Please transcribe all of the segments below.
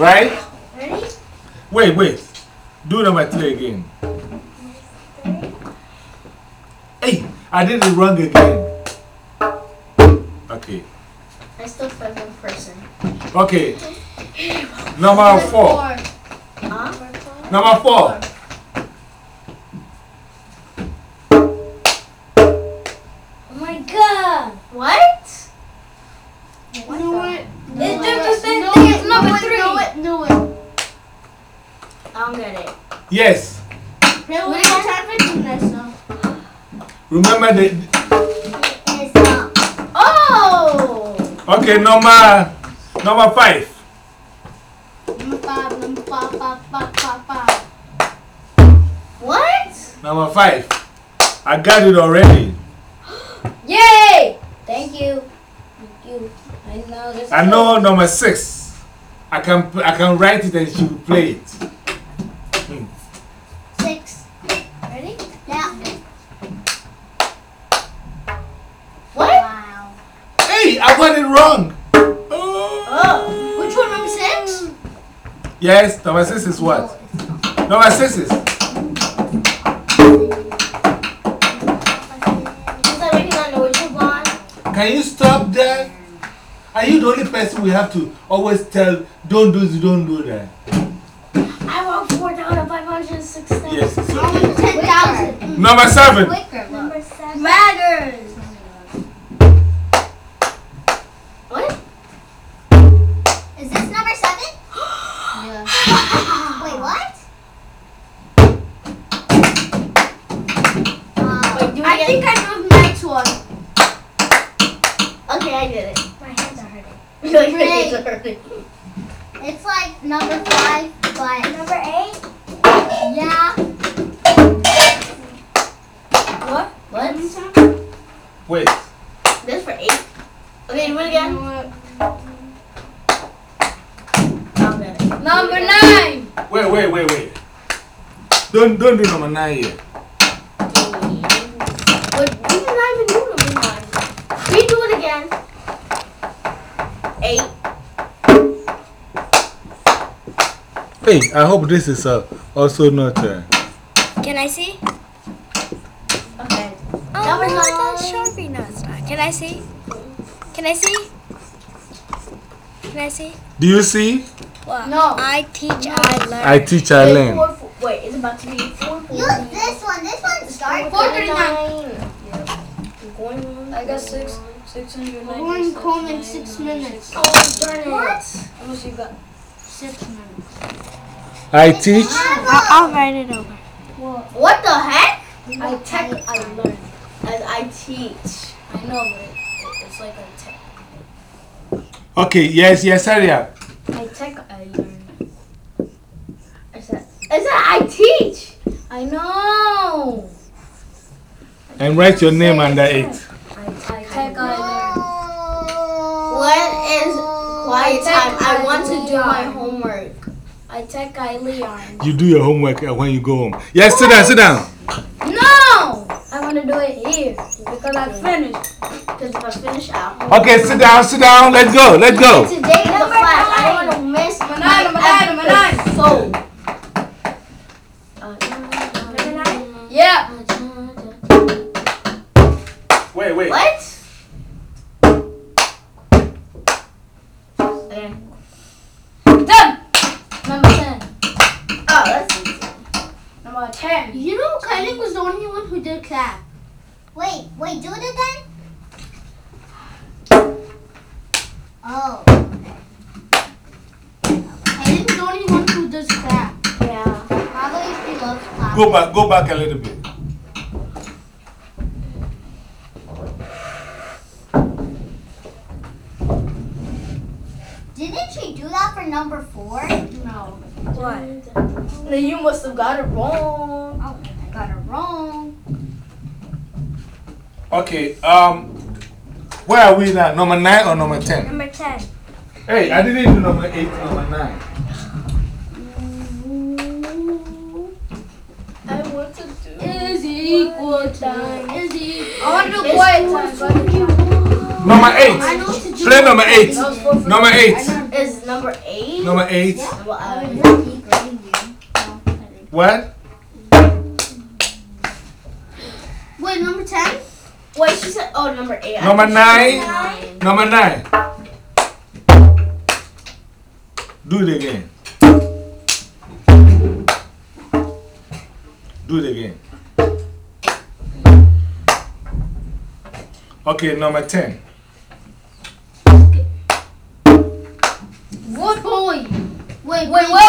Right? Ready? Wait. Do number 3 again. Hey, I did it wrong again. Okay. I still play one person. Okay. Number 4. Huh? Number 4. Oh my god! What? Knew it. It's just the same thing as number 3. Knew it. I don't get it. Yes. We didn't have time for this, so. Remember the. It's not. Oh! Okay, number 5. Number 5. What? Number 5. I got it already. Yay! Thank you. I know this. I know number 6. I can write it and she will play it. 6. Ready? Yeah. What? Wow. Hey, I got it wrong. Oh. Which one? Number 6? Yes, number 6 is what? Number 6 is. Can you stop that? Are you the only person we have to always tell, don't do this, don't do that? I want 4,506. Yes, it's Only okay. 10,000. Number 7. Number 7. Matters. What? Is this number 7? Yeah. Wait, what? Wait, do I think I know the next one. Okay, I did it. My hands are hurting. Your hands are hurting. It's like number 5, but number 8? Yeah. What? What? Wait. This for 8? Okay, do it again. I'll get it. Number 9. Wait. Don't do number 9 yet. But we did not even do number 9. We do it again. 8. Hey, I hope this is also not. Can I see? Okay. Oh, Number no, 9. that's Sharpie. No, it's not. Can I see? Can I see? Can I see? Do you see? What? No. I teach, I learn. I teach, I learn. Wait, it's about to be 440. Use this one. This one's starting. 439. I got 690. We're going home in 6 minutes. Oh, darn it. What? How much you got? 6 minutes. I teach. I'll write it over. What the heck? I tech, I learn. As I teach. I know, but it's like a tech. Okay, yes, hurry up. I tech, I learn. I said I teach. I know. And write your name under it. I tech, I learn. What is quiet time? I want to do my homework. I tech, I learn. You do your homework when you go home. Yes, sit down. No! I want to do it here because I finished. Because if I finish out. Okay, sit down. Let's go. Today is the class. I don't want to miss Number 9. So. Number 9? Yeah. Wait. What? Okay. Done. Number 10. Oh, that's easy. Number 10. You know, Kylie was the only one who did clap. Wait, do it again? Oh. Kylie was the only one who does clap. Yeah. Probably she loves clap. Go back a little bit. Didn't she do that for number 4? No. What? Then you must have got it wrong. Oh, I got it wrong. Okay, where are we now? Number 9 or number 10? Number 10. Hey, I didn't do number 8, number 9. I want to do. Is equal time. Is equal. I want to do quiet time. Number 8. I know what to do. Play number 8. That was 4 for Number 8. I know is number 8. Number 8. What? Wait, number 10? Wait, she said, oh, number 8. Number 9. Number 9. Do it again. Do it again. Okay, number 10. What boy? Wait.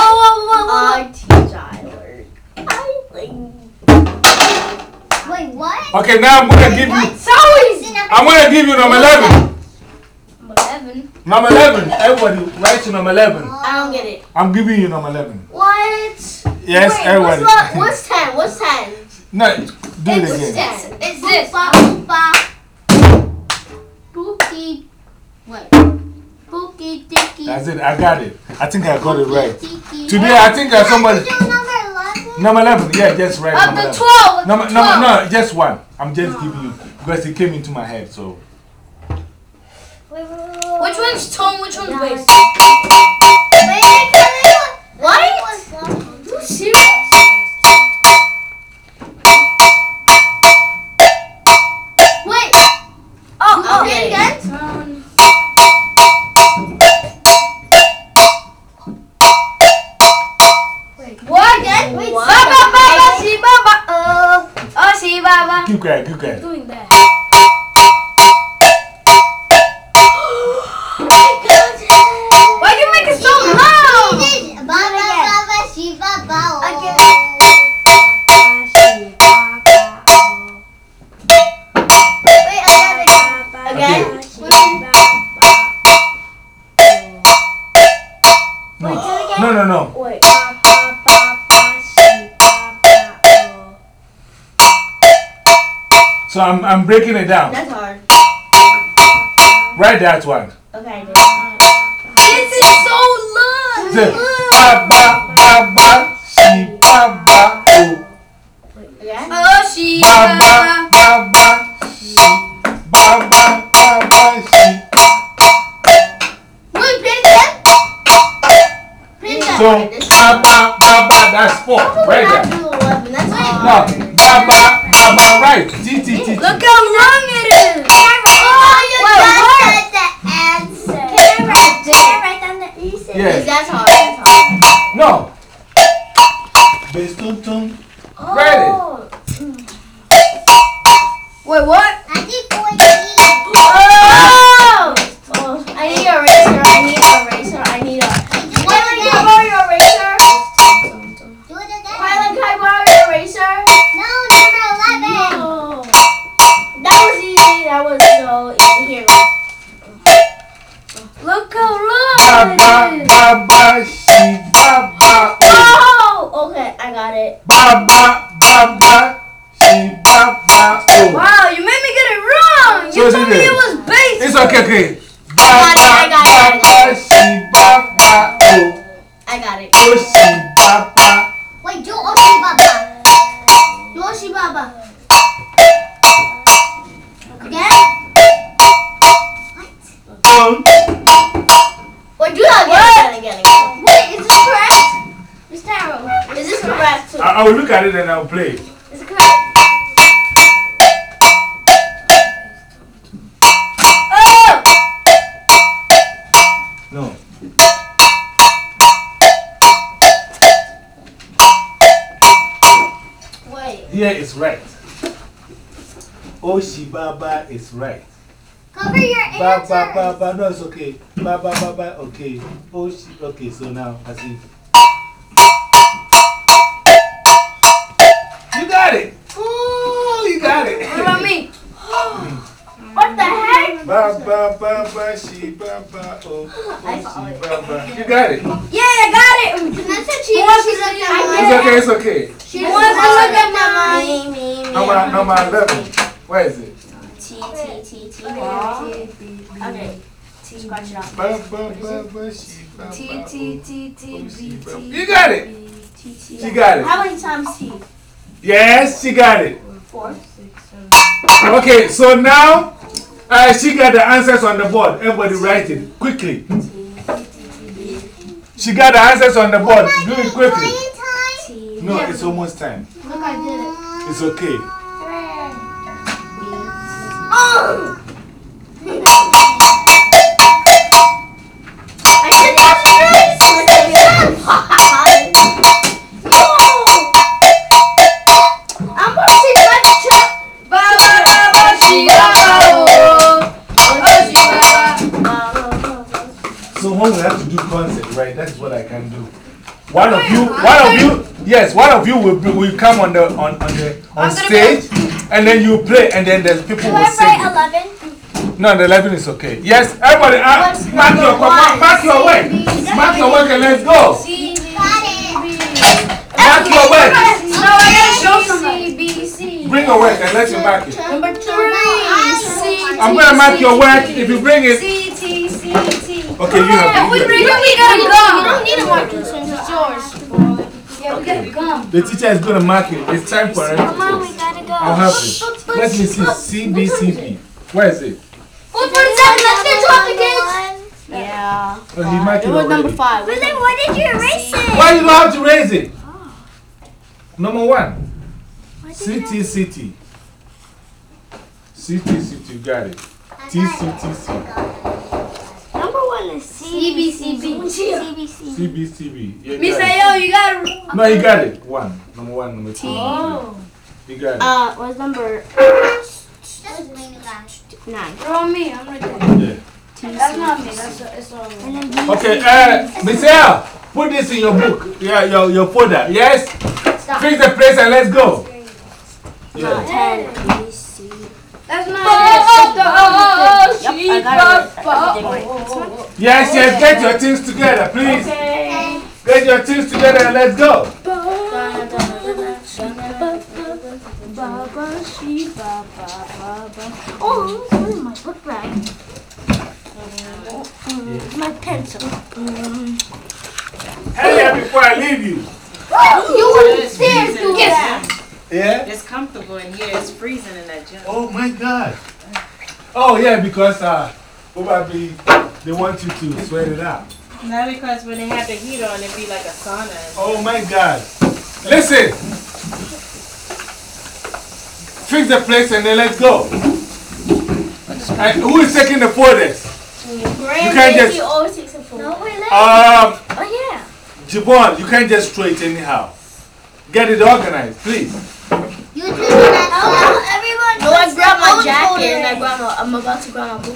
Wait, what? Okay, now I'm gonna give you. I'm gonna give you number 11. Number 11. Everybody, write your number 11. I don't get it. I'm giving you number 11. What? Yes, wait, everybody. What's 10? What's 10? No, do it again. It's this. Pookie. What? Pookie Dicky. That's it. I got it. I think I got it right. Today, I think that somebody. Number 11. Yeah, just right. Of Number the 11. 12. No, just one. I'm just giving you because it came into my head. So. Which one's tone? Which one's bass? What? Are you serious? Wait. Oh, okay. Again? What again? Wait, Baba, si Baba. Oh, si Baba. Keep quiet, keep quiet. Doing that. Why do you make it so loud? Baba, she Baba. Wait, again. No. Wait. So I'm breaking it down. That's hard. Write that one. Okay. This is so long. Say, Baba, Baba, she Baba, oh. Again? Oh, she. Baba, Baba, she Baba, Baba, she. Wait, play it again. Play that. So, Baba, Baba, that's 4. Right there. That's No, hard. Baba, Baba, right. T. Look how long it is. Oh, you got the answer. Can I write down the answer? Yes. That's hard. That's hard. No. Bass tone. Ready. Wait, what? I did 14. Oh! I need a eraser. I need a. Kylan, can I borrow your eraser? Do it again. Kylan, can I borrow your eraser? No, number 11. No. That was easy. That was so easy. Here. Look how long Baba, it is. Baba, she Baba, oh. Oh! Okay, I got it. Baba, Baba, she Baba, oh. Wow, you made me get it wrong. So You told did me it. it was bass. It's okay. I got it. Baba, she Baba, oh. I got it. Oh, she Baba. Wait, do Oshi Baba. Yoshi Baba. Again? Oh. Wait, do that again. Wait, is this correct? It's terrible. Is this correct too? I will look at it and I'll play. Is it correct? Oh! No. Wait. Here is right. Oh, she Baba is right. Cover your answer. Baba, no, it's okay. Baba, okay. Oh, she, okay, so now I see. You got it. Oh, you got it. What about me? What the heck? Baba, she Baba, oh, she Baba. You got it. Yeah, I got it. It's okay. She wants to look at me. Number 11. Where is it? T. Okay. Scratch it out. Baba, she Baba. T. You got it. She got it. How many times T? Yes, she got it. 4. Okay, so now she got the answers on the board. Everybody write it quickly. She got the answers on the board. Do it quickly. Quiet time. No, it's almost time. Look, I did it. It's okay. Oh! I did not erase. I'm going to see So when we have to do concert, right? That's what I can do. One of you will come on stage, and then you play, and then there's people will sing. 11. No, the 11 is okay. Yes, everybody, mark your work. Mark your work and let's go. Got it. Mark your work. No, I gotta show somebody. Bring your work and let's mark it. Number 3. I'm gonna mark your work. If you bring it, okay, you have to. You don't need a marker since it's yours. Yeah, we gotta gum. The teacher is gonna mark it. It's time for everything. Come on, we gotta go. I'll help you. Let me see. CBCB. Where is it? 447. Let's get to the kids. Yeah. Oh, he marked it It was number already. 5. But then why did you erase it? Why you don't have to raise it? Number 1. CTCT. CTCT, got it. TCTC. Number 1 is CBCB. CBCB. Yeah, Miss got it. Ayo, you gotta. No, you got it. 1. Number 1, number 2. Oh. You got it. What's number Just leave it down. 9? Throw me, I'm right there. Yeah. That's not me, it's all me. Okay, Michelle, put this in your book. Yeah, your folder. Yes? Fix the place and let's go. Yeah. 10. That's not Yep, I got it. Everything right. Yes, get your things together, please. Okay. Get your things together and let's go. Oh, where's my book bag? My pencil. Hurry up before I leave you. You were there to freezing. get that. Yeah? It's comfortable in here. It's freezing in that gym. Oh my God. Oh yeah, because probably they want you to sweat it out. Not because when they have the heat on, it'd be like a sauna. Oh my God. Listen. Fix the place and then let's go. And who is taking the folders? You can't just. always takes a photo. No, wait, let Oh yeah. Jabon, you can't just throw it anyhow. Get it organized, please. you do that. Everyone. No, I grabbed my jacket and I'm about to grab my book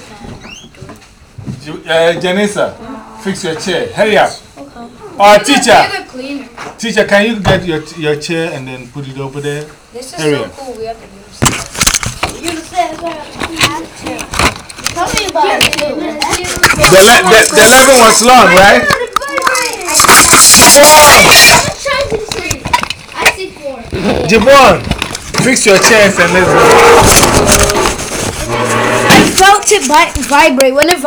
bag. Janessa, fix your chair. Hurry up. Okay. Teacher. Teacher, can you get your chair and then put it over there? This is Hurry so up. cool. We have to use this. You said tell me about it. The 11 was long, right? I see 4. Jabon, fix your chairs and let's go. I felt it vibrate when it